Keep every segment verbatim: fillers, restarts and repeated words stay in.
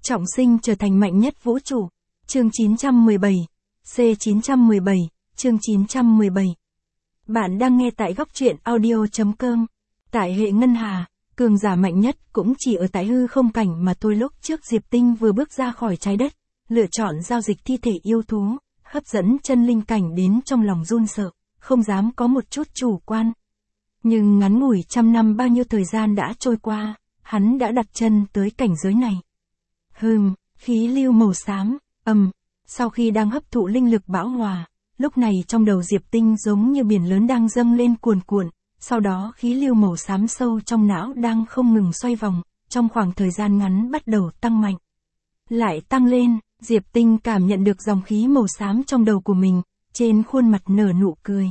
Trọng sinh trở thành mạnh nhất vũ trụ. Chương chín trăm mười bảy. C chín trăm mười bảy. Chương chín trăm mười bảy. Bạn đang nghe tại góc truyện audio chấm com. Tại hệ ngân hà, cường giả mạnh nhất cũng chỉ ở tại hư không cảnh mà thôi. Lúc trước Diệp Tinh vừa bước ra khỏi trái đất, lựa chọn giao dịch thi thể yêu thú, hấp dẫn chân linh cảnh đến trong lòng run sợ, không dám có một chút chủ quan. Nhưng ngắn ngủi trăm năm bao nhiêu thời gian đã trôi qua, hắn đã đặt chân tới cảnh giới này. Hừm, khí lưu màu xám, ầm, sau khi đang hấp thụ linh lực bão hòa, lúc này trong đầu Diệp Tinh giống như biển lớn đang dâng lên cuồn cuộn, sau đó khí lưu màu xám sâu trong não đang không ngừng xoay vòng, trong khoảng thời gian ngắn bắt đầu tăng mạnh. Lại tăng lên, Diệp Tinh cảm nhận được dòng khí màu xám trong đầu của mình, trên khuôn mặt nở nụ cười.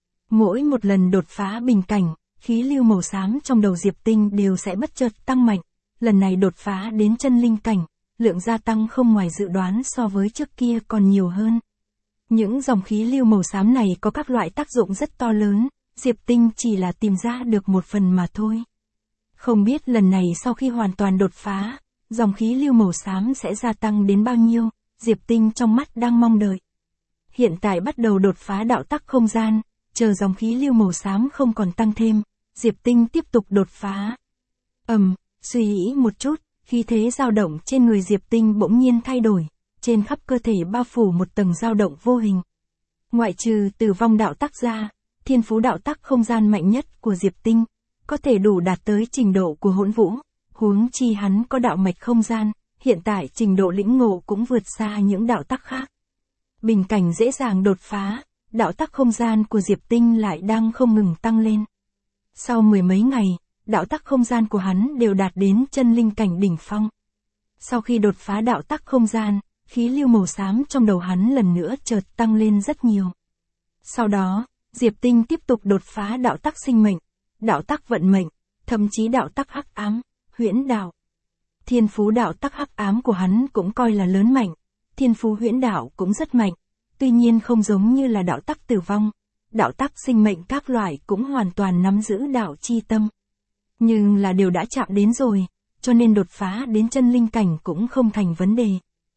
Mỗi một lần đột phá bình cảnh, khí lưu màu xám trong đầu Diệp Tinh đều sẽ bất chợt tăng mạnh, lần này đột phá đến chân linh cảnh, lượng gia tăng không ngoài dự đoán so với trước kia còn nhiều hơn. Những dòng khí lưu màu xám này có các loại tác dụng rất to lớn, Diệp Tinh chỉ là tìm ra được một phần mà thôi. Không biết lần này sau khi hoàn toàn đột phá, dòng khí lưu màu xám sẽ gia tăng đến bao nhiêu, Diệp Tinh trong mắt đang mong đợi. Hiện tại bắt đầu đột phá đạo tắc không gian, chờ dòng khí lưu màu xám không còn tăng thêm, Diệp Tinh tiếp tục đột phá. Ầm, um, suy nghĩ một chút, khí thế dao động trên người Diệp Tinh bỗng nhiên thay đổi, trên khắp cơ thể bao phủ một tầng dao động vô hình. Ngoại trừ Tử Vong đạo tắc ra, thiên phú đạo tắc không gian mạnh nhất của Diệp Tinh, có thể đủ đạt tới trình độ của Hỗn Vũ, huống chi hắn có đạo mạch không gian, hiện tại trình độ lĩnh ngộ cũng vượt xa những đạo tắc khác. Bình cảnh dễ dàng đột phá, đạo tắc không gian của Diệp Tinh lại đang không ngừng tăng lên. Sau mười mấy ngày, đạo tắc không gian của hắn đều đạt đến chân linh cảnh đỉnh phong. Sau khi đột phá đạo tắc không gian, khí lưu màu xám trong đầu hắn lần nữa chợt tăng lên rất nhiều. Sau đó, Diệp Tinh tiếp tục đột phá đạo tắc sinh mệnh, đạo tắc vận mệnh, thậm chí đạo tắc hắc ám, huyễn đạo. Thiên phú đạo tắc hắc ám của hắn cũng coi là lớn mạnh, thiên phú huyễn đạo cũng rất mạnh, tuy nhiên không giống như là đạo tắc tử vong, đạo tắc sinh mệnh các loại cũng hoàn toàn nắm giữ đạo chi tâm. Nhưng là điều đã chạm đến rồi, cho nên đột phá đến chân linh cảnh cũng không thành vấn đề.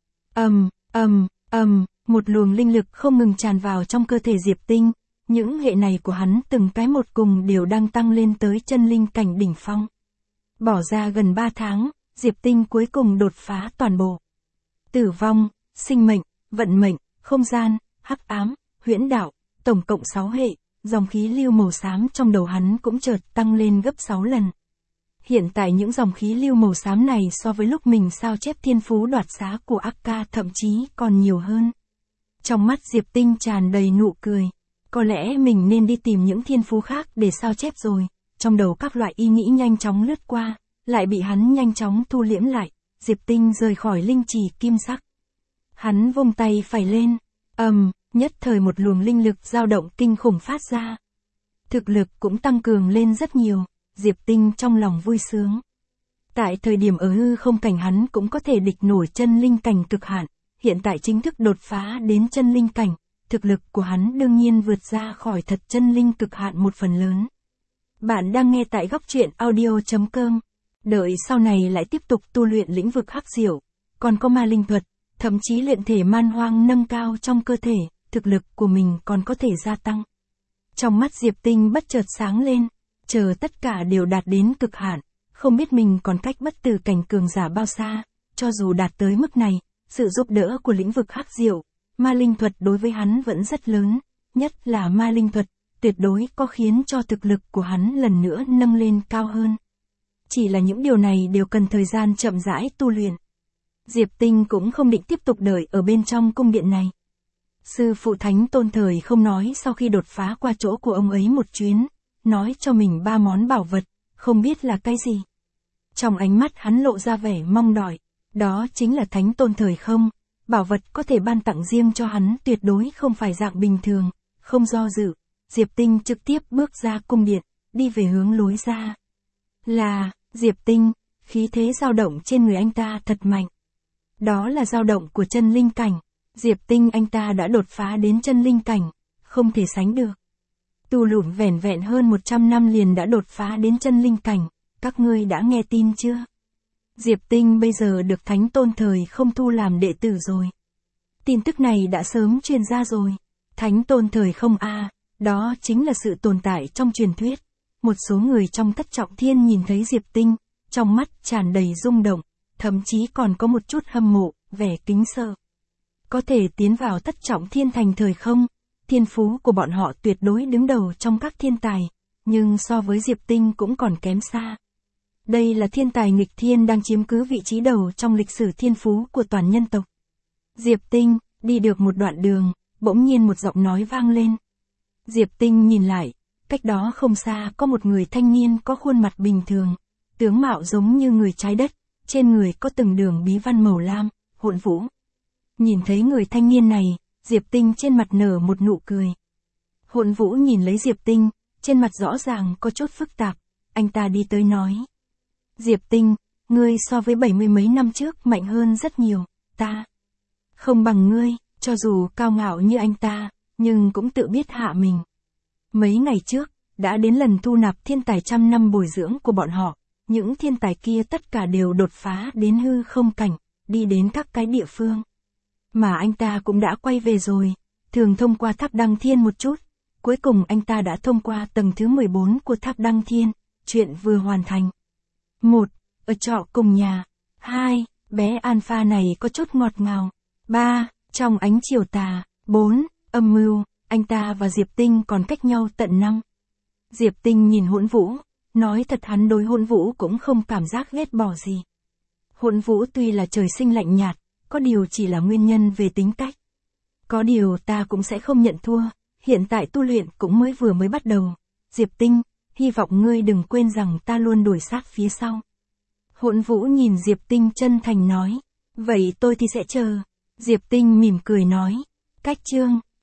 Ầm, ầm, ầm, một luồng linh lực không ngừng tràn vào trong cơ thể Diệp Tinh, những hệ này của hắn từng cái một cùng đều đang tăng lên tới chân linh cảnh đỉnh phong. Bỏ ra gần ba tháng, Diệp Tinh cuối cùng đột phá toàn bộ. Tử vong, sinh mệnh, vận mệnh, không gian, hắc ám, huyễn đạo, tổng cộng sáu hệ, dòng khí lưu màu xám trong đầu hắn cũng chợt tăng lên gấp sáu lần. Hiện tại những dòng khí lưu màu xám này so với lúc mình sao chép thiên phú đoạt xá của Akka thậm chí còn nhiều hơn. Trong mắt Diệp Tinh tràn đầy nụ cười. Có lẽ mình nên đi tìm những thiên phú khác để sao chép rồi. Trong đầu các loại ý nghĩ nhanh chóng lướt qua, lại bị hắn nhanh chóng thu liễm lại. Diệp Tinh rời khỏi linh trì kim sắc. Hắn vung tay phải lên. Ầm, um, nhất thời một luồng linh lực dao động kinh khủng phát ra. Thực lực cũng tăng cường lên rất nhiều. Diệp Tinh trong lòng vui sướng. Tại thời điểm ở hư không cảnh hắn cũng có thể địch nổi chân linh cảnh cực hạn, hiện tại chính thức đột phá đến chân linh cảnh, thực lực của hắn đương nhiên vượt ra khỏi thật chân linh cực hạn một phần lớn. Bạn đang nghe tại góc truyện audio chấm com. Đợi sau này lại tiếp tục tu luyện lĩnh vực hắc diệu, còn có ma linh thuật, thậm chí luyện thể man hoang nâng cao trong cơ thể, thực lực của mình còn có thể gia tăng. Trong mắt Diệp Tinh bất chợt sáng lên. Chờ tất cả đều đạt đến cực hạn, không biết mình còn cách bất tử cảnh cường giả bao xa, cho dù đạt tới mức này, sự giúp đỡ của lĩnh vực hắc diệu, ma linh thuật đối với hắn vẫn rất lớn, nhất là ma linh thuật, tuyệt đối có khiến cho thực lực của hắn lần nữa nâng lên cao hơn. Chỉ là những điều này đều cần thời gian chậm rãi tu luyện. Diệp Tinh cũng không định tiếp tục đợi ở bên trong cung điện này. Sư phụ Thánh Tôn Thời không nói sau khi đột phá qua chỗ của ông ấy một chuyến, nói cho mình ba món bảo vật, không biết là cái gì. Trong ánh mắt hắn lộ ra vẻ mong đợi, đó chính là Thánh Tôn Thời không, bảo vật có thể ban tặng riêng cho hắn tuyệt đối không phải dạng bình thường, không do dự, Diệp Tinh trực tiếp bước ra cung điện, đi về hướng lối ra. Là, Diệp Tinh, khí thế dao động trên người anh ta thật mạnh. Đó là dao động của chân linh cảnh, Diệp Tinh anh ta đã đột phá đến chân linh cảnh, không thể sánh được. Tu luyện vẻn vẹn hơn một trăm năm liền đã đột phá đến chân linh cảnh, các ngươi đã nghe tin chưa? Diệp Tinh bây giờ được Thánh Tôn Thời Không thu làm đệ tử rồi. Tin tức này đã sớm truyền ra rồi. Thánh Tôn Thời Không a, đó chính là sự tồn tại trong truyền thuyết. Một số người trong Thất Trọng Thiên nhìn thấy Diệp Tinh, trong mắt tràn đầy rung động, thậm chí còn có một chút hâm mộ, vẻ kính sợ. Có thể tiến vào Thất Trọng Thiên thành thời không, thiên phú của bọn họ tuyệt đối đứng đầu trong các thiên tài, nhưng so với Diệp Tinh cũng còn kém xa. Đây là thiên tài nghịch thiên đang chiếm cứ vị trí đầu trong lịch sử thiên phú của toàn nhân tộc. Diệp Tinh, đi được một đoạn đường, bỗng nhiên một giọng nói vang lên. Diệp Tinh nhìn lại, cách đó không xa có một người thanh niên có khuôn mặt bình thường, tướng mạo giống như người trái đất, trên người có từng đường bí văn màu lam, Hỗn Vũ. Nhìn thấy người thanh niên này, Diệp Tinh trên mặt nở một nụ cười. Hỗn Vũ nhìn lấy Diệp Tinh, trên mặt rõ ràng có chút phức tạp, anh ta đi tới nói. Diệp Tinh, ngươi so với bảy mươi mấy năm trước mạnh hơn rất nhiều, ta không bằng ngươi, cho dù cao ngạo như anh ta, nhưng cũng tự biết hạ mình. Mấy ngày trước, đã đến lần thu nạp thiên tài trăm năm bồi dưỡng của bọn họ, những thiên tài kia tất cả đều đột phá đến hư không cảnh, đi đến các cái địa phương. Mà anh ta cũng đã quay về rồi, thường thông qua tháp Đăng Thiên một chút, cuối cùng anh ta đã thông qua tầng thứ mười bốn của tháp Đăng Thiên, chuyện vừa hoàn thành. một. Ở trọ cùng nhà. hai. Bé Alpha này có chút ngọt ngào. ba. Trong ánh chiều tà. bốn. Âm mưu, anh ta và Diệp Tinh còn cách nhau tận năm. Diệp Tinh nhìn Hỗn Vũ, nói thật hắn đối Hỗn Vũ cũng không cảm giác ghét bỏ gì. Hỗn Vũ tuy là trời sinh lạnh nhạt, có điều chỉ là nguyên nhân về tính cách. Có điều ta cũng sẽ không nhận thua, hiện tại tu luyện cũng mới vừa mới bắt đầu. Diệp Tinh, hy vọng ngươi đừng quên rằng ta luôn đuổi sát phía sau. Hỗn Vũ nhìn Diệp Tinh chân thành nói, vậy tôi thì sẽ chờ. Diệp Tinh mỉm cười nói, cách chương.